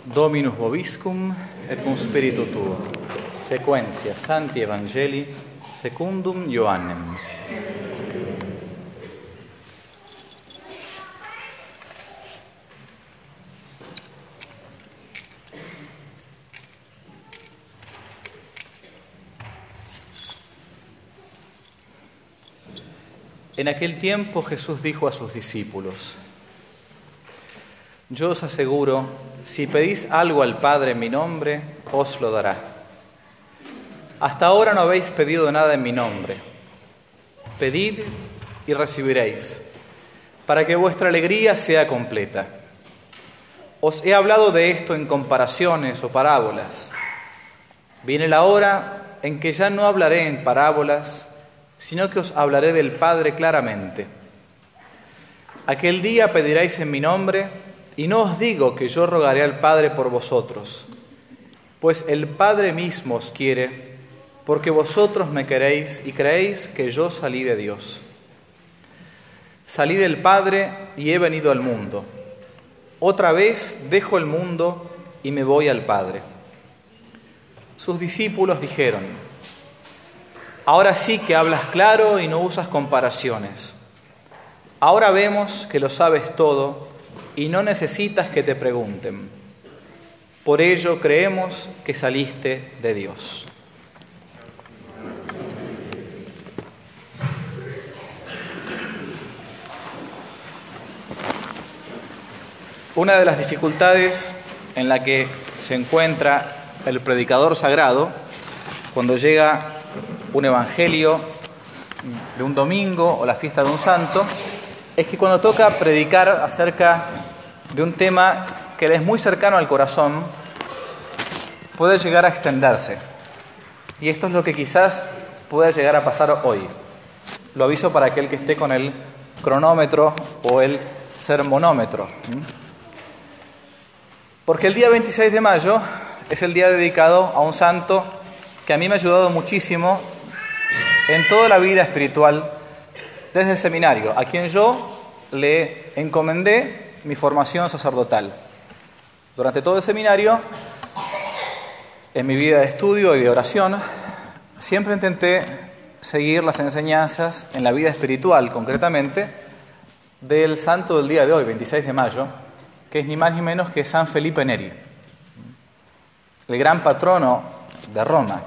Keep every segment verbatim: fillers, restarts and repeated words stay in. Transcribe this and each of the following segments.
Dominus vobiscum et cum spiritu tuo. Sequentia Sancti Evangelii secundum Ioannem. En aquel tiempo Jesús dijo a sus discípulos: Yo os aseguro, si pedís algo al Padre en mi nombre, os lo dará. Hasta ahora no habéis pedido nada en mi nombre. Pedid y recibiréis, para que vuestra alegría sea completa. Os he hablado de esto en comparaciones o parábolas. Viene la hora en que ya no hablaré en parábolas, sino que os hablaré del Padre claramente. Aquel día pediréis en mi nombre, y no os digo que yo rogaré al Padre por vosotros, pues el Padre mismo os quiere, porque vosotros me queréis y creéis que yo salí de Dios. Salí del Padre y he venido al mundo. Otra vez dejo el mundo y me voy al Padre. Sus discípulos dijeron: Ahora sí que hablas claro y no usas comparaciones. Ahora vemos que lo sabes todo y no necesitas que te pregunten. Por ello creemos que saliste de Dios. Una de las dificultades en la que se encuentra el predicador sagrado cuando llega un evangelio de un domingo o la fiesta de un santo, es que cuando toca predicar acerca de un tema que le es muy cercano al corazón, puede llegar a extenderse. Y esto es lo que quizás pueda llegar a pasar hoy. Lo aviso para aquel que esté con el cronómetro o el sermonómetro. Porque el día veintiséis de mayo es el día dedicado a un santo que a mí me ha ayudado muchísimo en toda la vida espiritual desde el seminario, a quien yo le encomendé mi formación sacerdotal. Durante todo el seminario, en mi vida de estudio y de oración, siempre intenté seguir las enseñanzas en la vida espiritual, concretamente, del santo del día de hoy, veintiséis de mayo, que es ni más ni menos que San Felipe Neri, el gran patrono de Roma.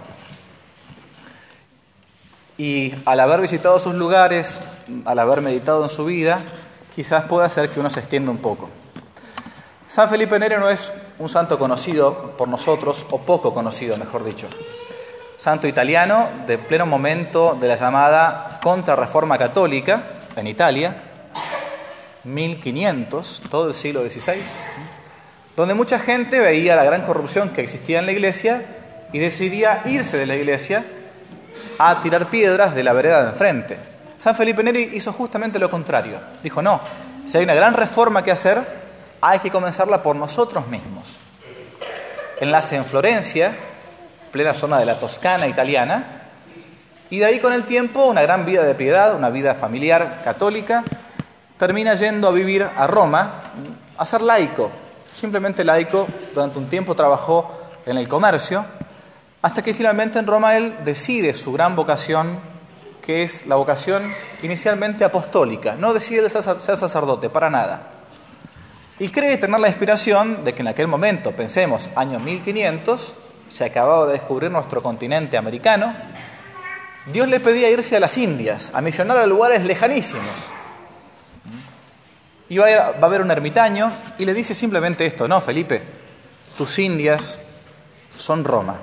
Y al haber visitado sus lugares, al haber meditado en su vida, quizás pueda hacer que uno se extienda un poco. San Felipe Neri no es un santo conocido por nosotros, o poco conocido, mejor dicho. Santo italiano de pleno momento de la llamada Contrarreforma Católica en Italia, mil quinientos, todo el siglo dieciséis, donde mucha gente veía la gran corrupción que existía en la iglesia y decidía irse de la iglesia a tirar piedras de la vereda de enfrente. San Felipe Neri hizo justamente lo contrario. Dijo: no, si hay una gran reforma que hacer, hay que comenzarla por nosotros mismos. Él nace en Florencia, plena zona de la Toscana italiana, y de ahí con el tiempo una gran vida de piedad, una vida familiar católica, termina yendo a vivir a Roma, a ser laico, simplemente laico. Durante un tiempo trabajó en el comercio, hasta que finalmente en Roma él decide su gran vocación, que es la vocación inicialmente apostólica. No decide ser sacerdote, para nada. Y cree tener la inspiración de que en aquel momento, pensemos, año mil quinientos, se acababa de descubrir nuestro continente americano, Dios le pedía irse a las Indias, a misionar a lugares lejanísimos. Y va a, ir, va a haber un ermitaño y le dice simplemente esto: no, Felipe, tus Indias son Roma.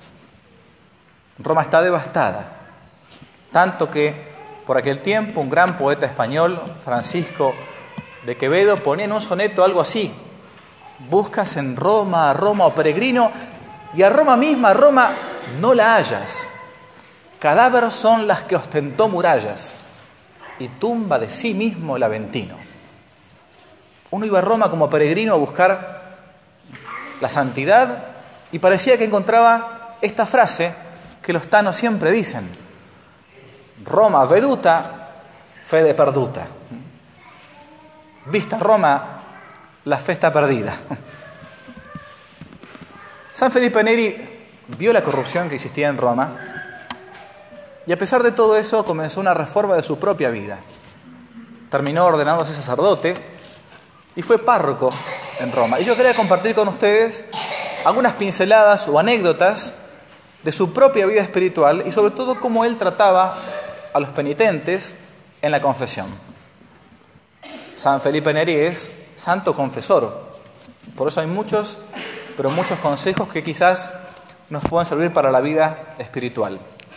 Roma está devastada, tanto que por aquel tiempo un gran poeta español, Francisco de Quevedo, ponía en un soneto algo así: buscas en Roma a Roma, oh peregrino, y a Roma misma, a Roma, no la hallas. Cadáver son las que ostentó murallas, y tumba de sí mismo el Aventino. Uno iba a Roma como peregrino a buscar la santidad y parecía que encontraba esta frase que los tanos siempre dicen: Roma veduta, fede perduta. Vista Roma, la fe está perdida. San Felipe Neri vio la corrupción que existía en Roma y a pesar de todo eso comenzó una reforma de su propia vida. Terminó ordenándose sacerdote y fue párroco en Roma. Y yo quería compartir con ustedes algunas pinceladas o anécdotas de su propia vida espiritual y sobre todo cómo él trataba a los penitentes en la confesión. San Felipe Neri es santo confesor. Por eso hay muchos, pero muchos consejos que quizás nos puedan servir para la vida espiritual.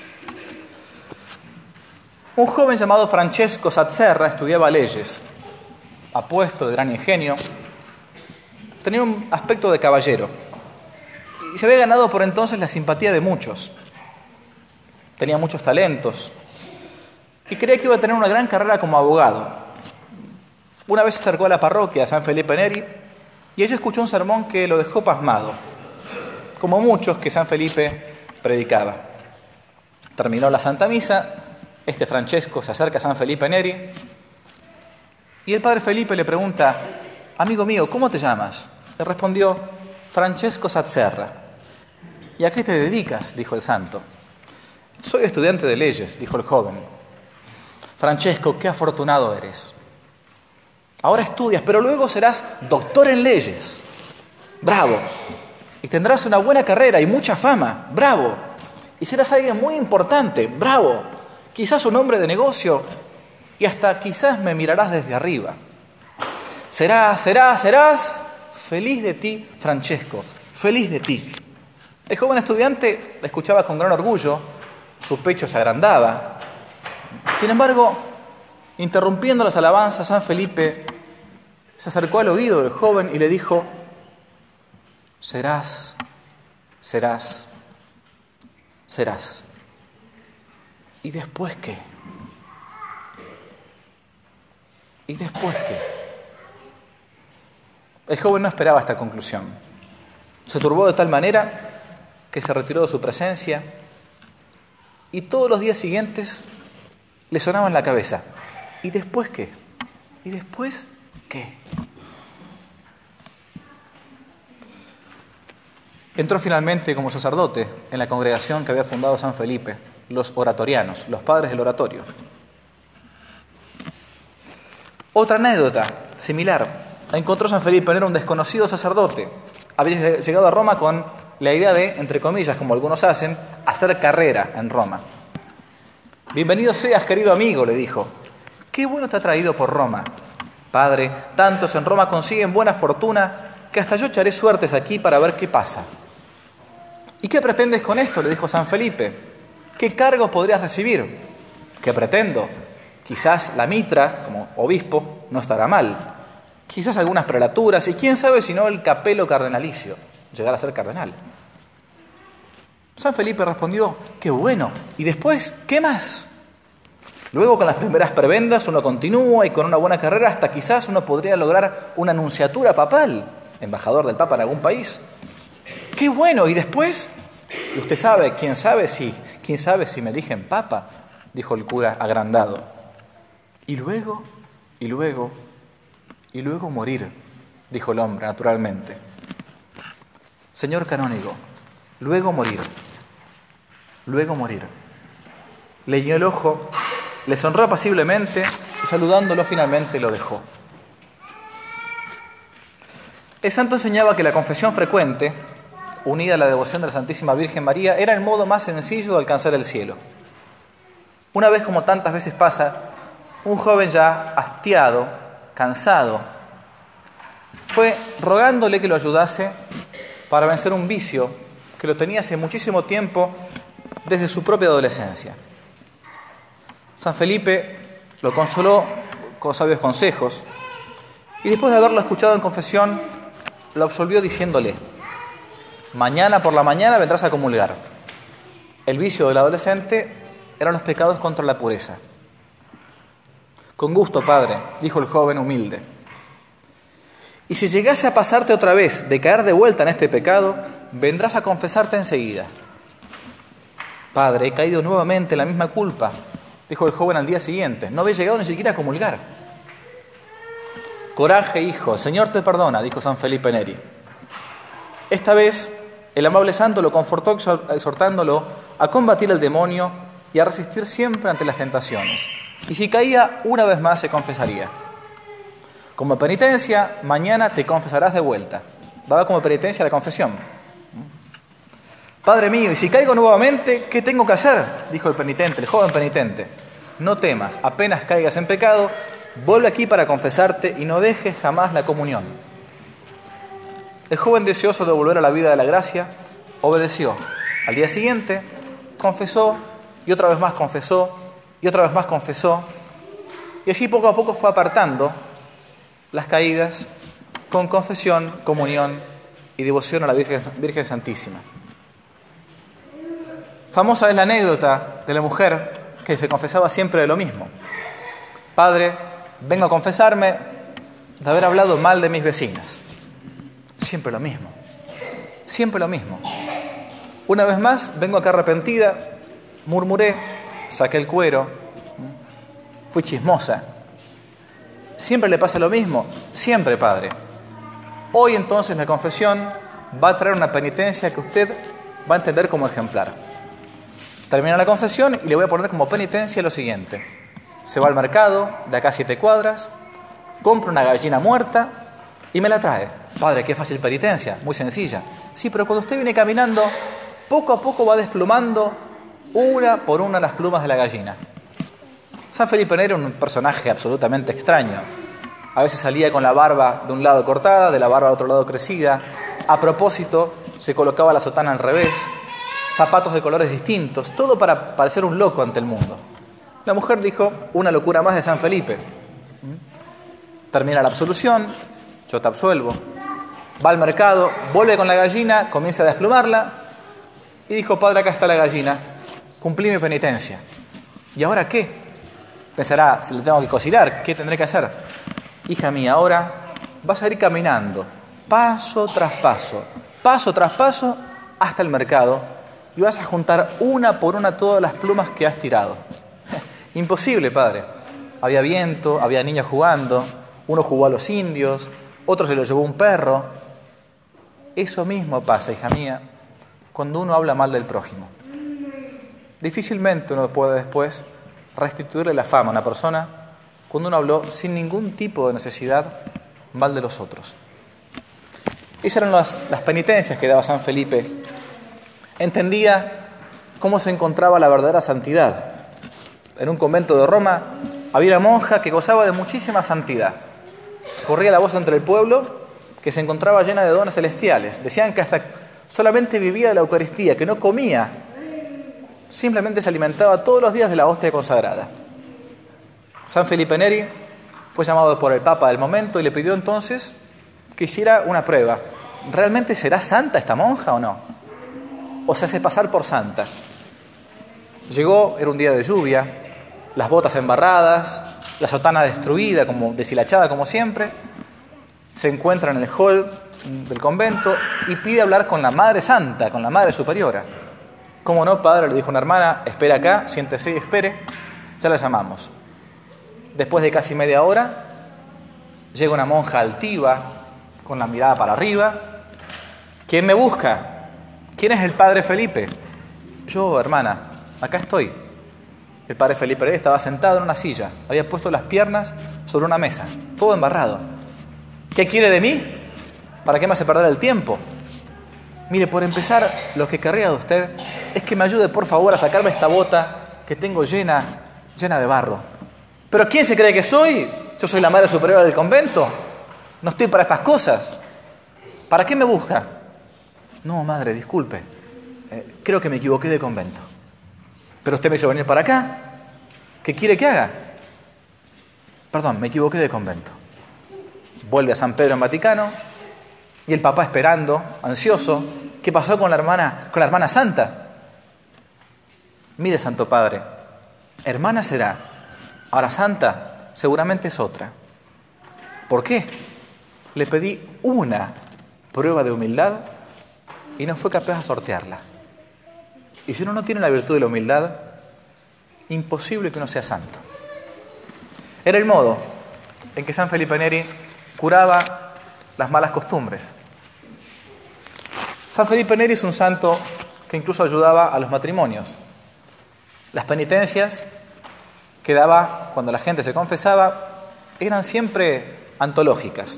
Un joven llamado Francesco Satzerra estudiaba leyes. Apuesto, de gran ingenio, tenía un aspecto de caballero y se había ganado por entonces la simpatía de muchos. Tenía muchos talentos y creía que iba a tener una gran carrera como abogado. Una vez se acercó a la parroquia de San Felipe Neri y ella escuchó un sermón que lo dejó pasmado, como muchos que San Felipe predicaba. Terminó la Santa Misa, este Francesco se acerca a San Felipe Neri y el padre Felipe le pregunta: amigo mío, ¿cómo te llamas? Le respondió: Francesco Satzerra. ¿Y a qué te dedicas?, dijo el santo. Soy estudiante de leyes, dijo el joven. Francesco, qué afortunado eres. Ahora estudias, pero luego serás doctor en leyes. Bravo. Y tendrás una buena carrera y mucha fama. Bravo. Y serás alguien muy importante. Bravo. Quizás un hombre de negocio y hasta quizás me mirarás desde arriba. Serás, serás, serás feliz de ti, Francesco, feliz de ti. El joven estudiante la escuchaba con gran orgullo, su pecho se agrandaba. Sin embargo, interrumpiendo las alabanzas, San Felipe se acercó al oído del joven y le dijo: serás, serás, serás. ¿Y después qué? ¿Y después qué? El joven no esperaba esta conclusión. Se turbó de tal manera que se retiró de su presencia y todos los días siguientes le sonaba en la cabeza: ¿y después qué? ¿Y después qué? Entró finalmente como sacerdote en la congregación que había fundado San Felipe, los oratorianos, los padres del oratorio. Otra anécdota similar: encontró San Felipe Neri un desconocido sacerdote. Había llegado a Roma con la idea de, entre comillas, como algunos hacen, hacer carrera en Roma. Bienvenido seas, querido amigo, le dijo. Qué bueno te ha traído por Roma. Padre, tantos en Roma consiguen buena fortuna que hasta yo echaré suertes aquí para ver qué pasa. ¿Y qué pretendes con esto?, le dijo San Felipe. ¿Qué cargo podrías recibir? ¿Qué pretendo? Quizás la mitra, como obispo, no estará mal. Quizás algunas prelaturas y quién sabe si no el capelo cardenalicio, llegar a ser cardenal. San Felipe respondió: qué bueno. ¿Y después qué más? Luego, con las primeras prebendas uno continúa y con una buena carrera hasta quizás uno podría lograr una nunciatura papal, embajador del Papa en algún país. ¡Qué bueno! ¿Y después? Y usted sabe, ¿quién sabe si, quién sabe si me eligen Papa?, dijo el cura agrandado. Y luego, y luego, y luego morir, dijo el hombre naturalmente. Señor canónigo, luego morir, luego morir. Le guiñó el ojo, le sonrió apaciblemente y saludándolo finalmente lo dejó. El santo enseñaba que la confesión frecuente, unida a la devoción de la Santísima Virgen María, era el modo más sencillo de alcanzar el cielo. Una vez, como tantas veces pasa, un joven ya hastiado, cansado, fue rogándole que lo ayudase para vencer un vicio que lo tenía hace muchísimo tiempo, desde su propia adolescencia. San Felipe lo consoló con sabios consejos y después de haberlo escuchado en confesión, lo absolvió diciéndole: mañana por la mañana vendrás a comulgar. El vicio del adolescente eran los pecados contra la pureza. Con gusto, padre, dijo el joven humilde. Y si llegase a pasarte otra vez de caer de vuelta en este pecado, vendrás a confesarte enseguida. Padre, he caído nuevamente en la misma culpa, dijo el joven al día siguiente. No había llegado ni siquiera a comulgar. Coraje, hijo, el Señor te perdona, dijo San Felipe Neri. Esta vez El amable santo lo confortó exhortándolo a combatir al demonio y a resistir siempre ante las tentaciones. Y si caía, una vez más se confesaría. Como penitencia, mañana te confesarás de vuelta. Daba como penitencia la confesión. Padre mío, y si caigo nuevamente, ¿qué tengo que hacer? Dijo el penitente, el joven penitente. No temas, apenas caigas en pecado, vuelve aquí para confesarte y no dejes jamás la comunión. El joven, deseoso de volver a la vida de la gracia, obedeció. Al día siguiente, confesó, y otra vez más confesó, y otra vez más confesó, y así poco a poco fue apartando las caídas con confesión, comunión y devoción a la Virgen, Virgen Santísima. Famosa es la anécdota de la mujer que se confesaba siempre de lo mismo. Padre, vengo a confesarme de haber hablado mal de mis vecinas. Siempre lo mismo, siempre lo mismo. Una vez más, vengo acá arrepentida, murmuré, saqué el cuero, fui chismosa. ¿Siempre le pasa lo mismo? Siempre, Padre. Hoy entonces la confesión va a traer una penitencia que usted va a entender como ejemplar. Termina la confesión y le voy a poner como penitencia lo siguiente. Se va al mercado, de acá a siete cuadras, compra una gallina muerta y me la trae. Padre, qué fácil penitencia, muy sencilla. Sí, pero cuando usted viene caminando, poco a poco va desplumando una por una las plumas de la gallina. San Felipe Neri era un personaje absolutamente extraño. A veces salía con la barba de un lado cortada, de la barba del otro lado crecida. A propósito, se colocaba la sotana al revés, zapatos de colores distintos, todo para parecer un loco ante el mundo. La mujer dijo, una locura más de San Felipe. Termina la absolución, yo te absuelvo. Va al mercado, vuelve con la gallina, comienza a desplumarla y dijo, Padre, acá está la gallina, cumplí mi penitencia. ¿Y ahora qué? Pensará, si le tengo que cocinar, ¿qué tendré que hacer? Hija mía, ahora vas a ir caminando, paso tras paso, paso tras paso, hasta el mercado y vas a juntar una por una todas las plumas que has tirado. Imposible, Padre. Había viento, había niños jugando, uno jugó a los indios, otro se lo llevó un perro. Eso mismo pasa, hija mía, cuando uno habla mal del prójimo. Difícilmente uno puede después restituirle la fama a una persona cuando uno habló sin ningún tipo de necesidad mal de los otros. Esas eran las, las penitencias que daba San Felipe. Entendía cómo se encontraba la verdadera santidad. En un convento de Roma había una monja que gozaba de muchísima santidad. Corría la voz entre el pueblo que se encontraba llena de dones celestiales. Decían que hasta solamente vivía de la Eucaristía, que no comía, simplemente se alimentaba todos los días de la hostia consagrada. San Felipe Neri fue llamado por el Papa del momento y le pidió entonces que hiciera una prueba. ¿Realmente será santa esta monja o no? ¿O se hace pasar por santa? Llegó, era un día de lluvia, las botas embarradas, la sotana destruida, como deshilachada como siempre. Se encuentra en el hall del convento y pide hablar con la Madre Santa, con la Madre Superiora. ¿Cómo no, Padre? Le dijo una hermana, espera acá, siéntese y espere, ya la llamamos. Después de casi media hora, llega una monja altiva, con la mirada para arriba. ¿Quién me busca? ¿Quién es el Padre Felipe? Yo, hermana, acá estoy. El Padre Felipe estaba sentado en una silla, había puesto las piernas sobre una mesa, todo embarrado. ¿Qué quiere de mí? ¿Para qué me hace perder el tiempo? Mire, por empezar, lo que querría de usted es que me ayude, por favor, a sacarme esta bota que tengo llena, llena de barro. ¿Pero quién se cree que soy? ¿Yo soy la Madre Superiora del convento? No estoy para estas cosas. ¿Para qué me busca? No, madre, disculpe. Eh, creo que me equivoqué de convento. Pero usted me hizo venir para acá. ¿Qué quiere que haga? Perdón, me equivoqué de convento. Vuelve a San Pedro en Vaticano y el Papa esperando, ansioso. ¿Qué pasó con la hermana, con la hermana santa? Mire, Santo Padre, hermana será, ahora santa seguramente es otra. ¿Por qué? Le pedí una prueba de humildad y no fue capaz de sortearla. Y si uno no tiene la virtud de la humildad, imposible que uno sea santo. Era el modo en que San Felipe Neri curaba las malas costumbres. San Felipe Neri es un santo que incluso ayudaba a los matrimonios. Las penitencias que daba cuando la gente se confesaba eran siempre antológicas.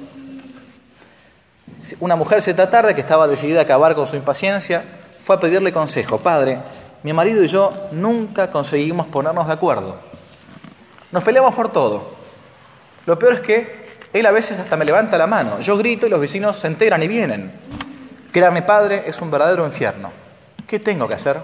Una mujer cierta tarde, que estaba decidida a acabar con su impaciencia, fue a pedirle consejo. Padre, mi marido y yo nunca conseguimos ponernos de acuerdo. Nos peleamos por todo. Lo peor es que él a veces hasta me levanta la mano. Yo grito y los vecinos se enteran y vienen. Créame, padre, es un verdadero infierno. ¿Qué tengo que hacer?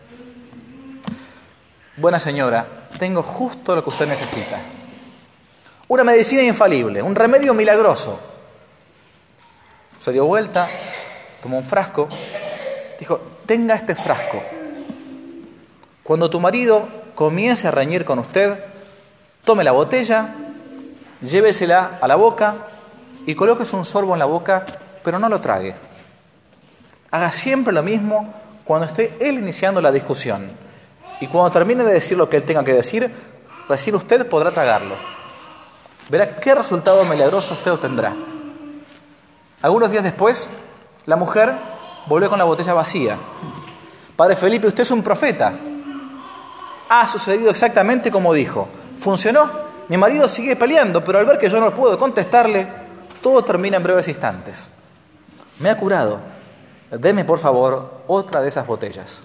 Buena señora, tengo justo lo que usted necesita. Una medicina infalible, un remedio milagroso. Se dio vuelta, tomó un frasco, dijo, tenga este frasco. Cuando tu marido comience a reñir con usted, tome la botella, llévesela a la boca y colóquese un sorbo en la boca, pero no lo trague. Haga siempre lo mismo cuando esté él iniciando la discusión. Y cuando termine de decir lo que él tenga que decir, recién usted podrá tragarlo. Verá qué resultado milagroso usted obtendrá. Algunos días después, la mujer volvió con la botella vacía. Padre Felipe, usted es un profeta. Ha sucedido exactamente como dijo. Funcionó. Mi marido sigue peleando, pero al ver que yo no puedo contestarle, todo termina en breves instantes. Me ha curado. Deme, por favor, otra de esas botellas.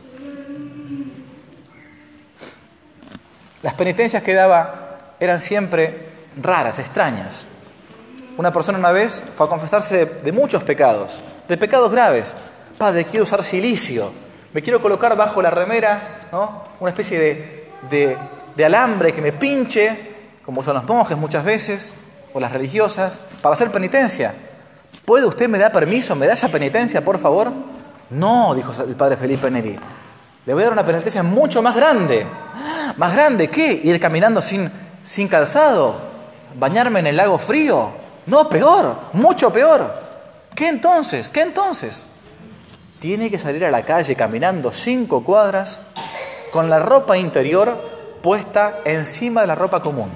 Las penitencias que daba eran siempre raras, extrañas. Una persona una vez fue a confesarse de muchos pecados, de pecados graves. Padre, quiero usar silicio, me quiero colocar bajo la remera, ¿no?, una especie de, de, de alambre que me pinche, como son los monjes muchas veces, o las religiosas, para hacer penitencia. ¿Puede usted me da permiso, me da esa penitencia, por favor? No, dijo el padre Felipe Neri. Le voy a dar una penitencia mucho más grande. ¿Más grande qué? ¿Ir caminando sin, sin calzado? ¿Bañarme en el lago frío? No, peor, mucho peor. ¿Qué entonces? ¿Qué entonces? Tiene que salir a la calle caminando cinco cuadras con la ropa interior puesta encima de la ropa común.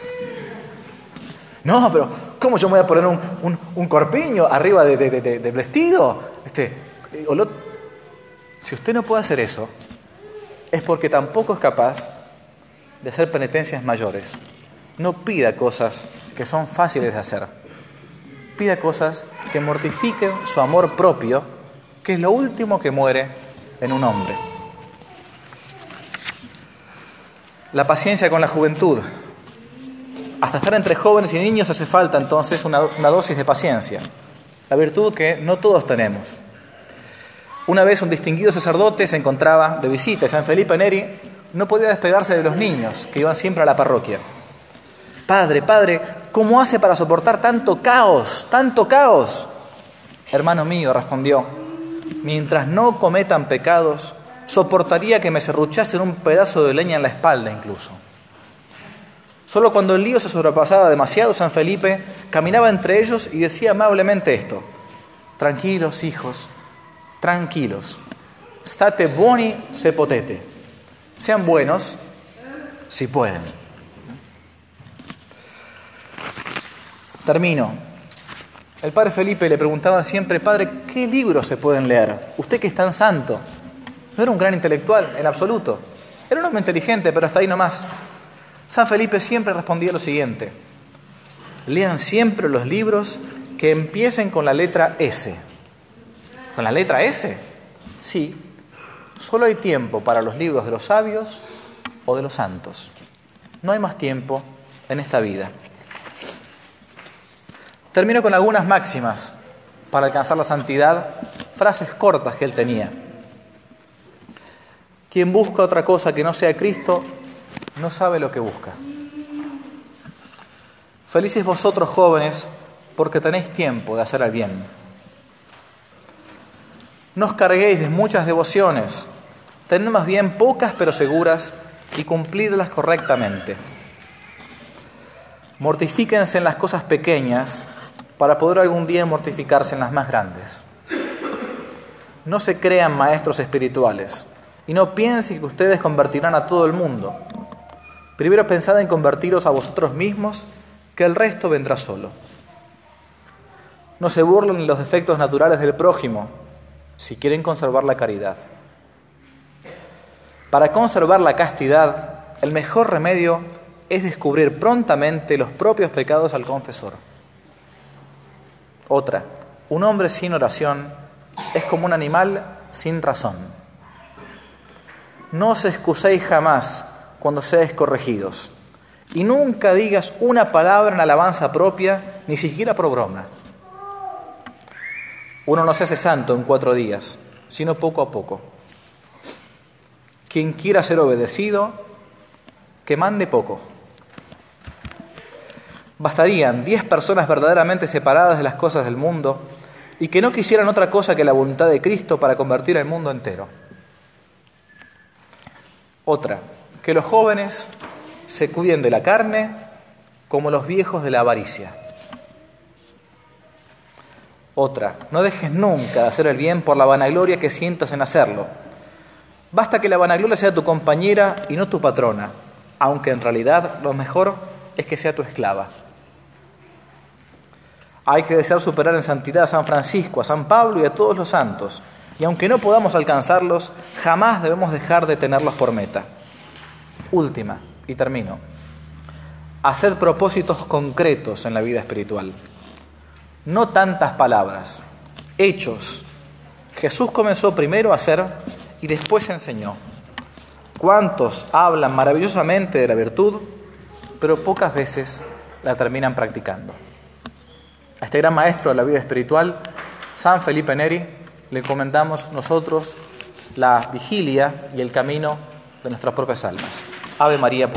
No, pero ¿cómo yo me voy a poner un, un, un corpiño arriba de, de, de, de, de vestido? Este, o lo... Si usted no puede hacer eso, es porque tampoco es capaz de hacer penitencias mayores. No pida cosas que son fáciles de hacer. Pida cosas que mortifiquen su amor propio, que es lo último que muere en un hombre. La paciencia con la juventud. Hasta estar entre jóvenes y niños hace falta entonces una, una dosis de paciencia. La virtud que no todos tenemos. Una vez un distinguido sacerdote se encontraba de visita. San Felipe Neri no podía despegarse de los niños que iban siempre a la parroquia. Padre, padre, ¿cómo hace para soportar tanto caos, tanto caos? Hermano mío, respondió, mientras no cometan pecados, soportaría que me serruchasen un pedazo de leña en la espalda incluso. Solo cuando el lío se sobrepasaba demasiado, San Felipe caminaba entre ellos y decía amablemente esto: tranquilos, hijos, tranquilos, state buoni se potete, sean buenos si pueden. Termino. El padre Felipe le preguntaba siempre, padre, ¿qué libros se pueden leer? Usted que es tan santo. No era un gran intelectual, en absoluto. Era un hombre inteligente, pero hasta ahí nomás. San Felipe siempre respondía lo siguiente: lean siempre los libros que empiecen con la letra S. ¿Con la letra S? Sí. Solo hay tiempo para los libros de los sabios o de los santos. No hay más tiempo en esta vida. Termino con algunas máximas para alcanzar la santidad, frases cortas que él tenía. Quien busca otra cosa que no sea Cristo, no sabe lo que busca. Felices vosotros, jóvenes, porque tenéis tiempo de hacer el bien. No os carguéis de muchas devociones, tened más bien pocas pero seguras y cumplidlas correctamente. Mortifíquense en las cosas pequeñas para poder algún día mortificarse en las más grandes. No se crean maestros espirituales y no piensen que ustedes convertirán a todo el mundo. Primero pensad en convertiros a vosotros mismos, que el resto vendrá solo. No se burlen de los defectos naturales del prójimo, si quieren conservar la caridad. Para conservar la castidad, el mejor remedio es descubrir prontamente los propios pecados al confesor. Otra, un hombre sin oración es como un animal sin razón. No os excuséis jamás cuando seáis corregidos, y nunca digas una palabra en alabanza propia, ni siquiera por broma. Uno no se hace santo en cuatro días, sino poco a poco. Quien quiera ser obedecido, que mande poco. Bastarían diez personas verdaderamente separadas de las cosas del mundo y que no quisieran otra cosa que la voluntad de Cristo para convertir el mundo entero. Otra, que los jóvenes se cuiden de la carne como los viejos de la avaricia. Otra, no dejes nunca de hacer el bien por la vanagloria que sientas en hacerlo. Basta que la vanagloria sea tu compañera y no tu patrona, aunque en realidad lo mejor es que sea tu esclava. Hay que desear superar en santidad a San Francisco, a San Pablo y a todos los santos, y aunque no podamos alcanzarlos, jamás debemos dejar de tenerlos por meta. Última, y termino. Haced propósitos concretos en la vida espiritual. No tantas palabras, hechos. Jesús comenzó primero a hacer y después enseñó. ¿Cuántos hablan maravillosamente de la virtud, pero pocas veces la terminan practicando? A este gran maestro de la vida espiritual, San Felipe Neri, le encomendamos nosotros la vigilia y el camino de nuestras propias almas. Ave María.